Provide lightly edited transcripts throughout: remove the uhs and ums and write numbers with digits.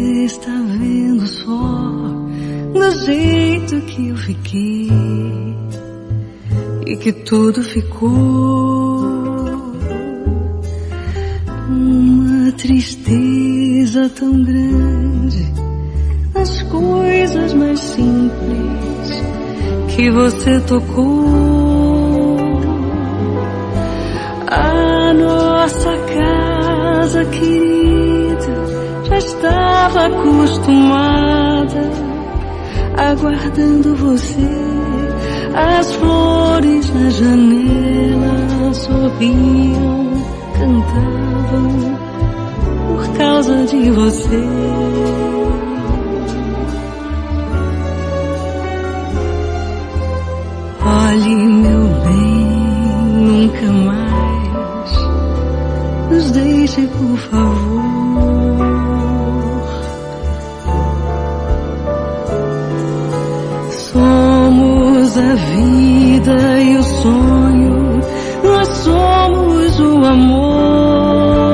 está vendo só do jeito que eu fiquei e que tudo ficou uma tristeza tão grande, as coisas mais simples que você tocou. A nossa casa querida já estava acostumada, aguardando você. As flores na janela sorriam, cantavam por causa de você. Olhe, meu bem, nunca mais nos deixe, por favor. Somos a vida e o sonho, nós somos o amor.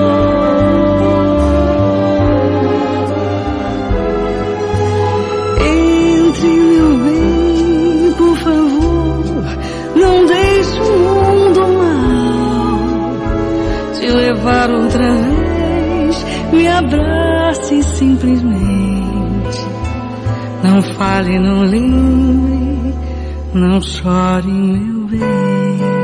Entre, meu bem, por favor, não deixe o mundo mal te levar outra vez. Me abrace simplesmente. Não fale, não lembre, não chore, meu bem.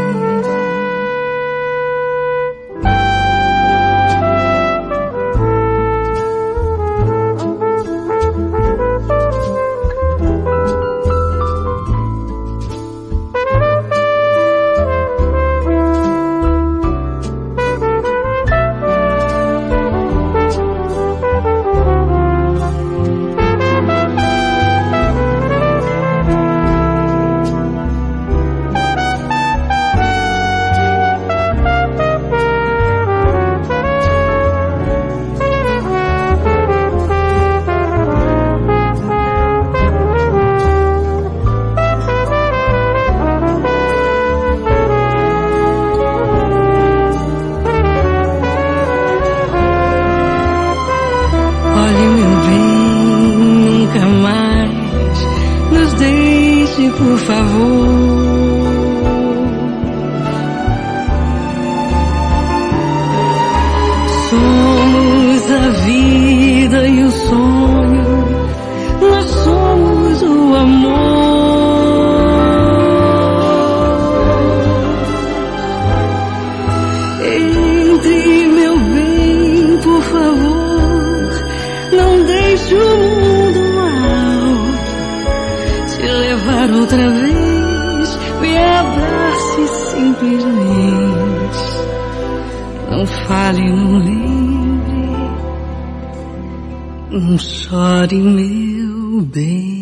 Por favor, somos a vida e o sonho, nós somos o amor. Entre, meu bem, por favor, não deixe o mundo mal te levar outra vez. Me abrace simplesmente. Não fale, não lembre, não chore, meu bem.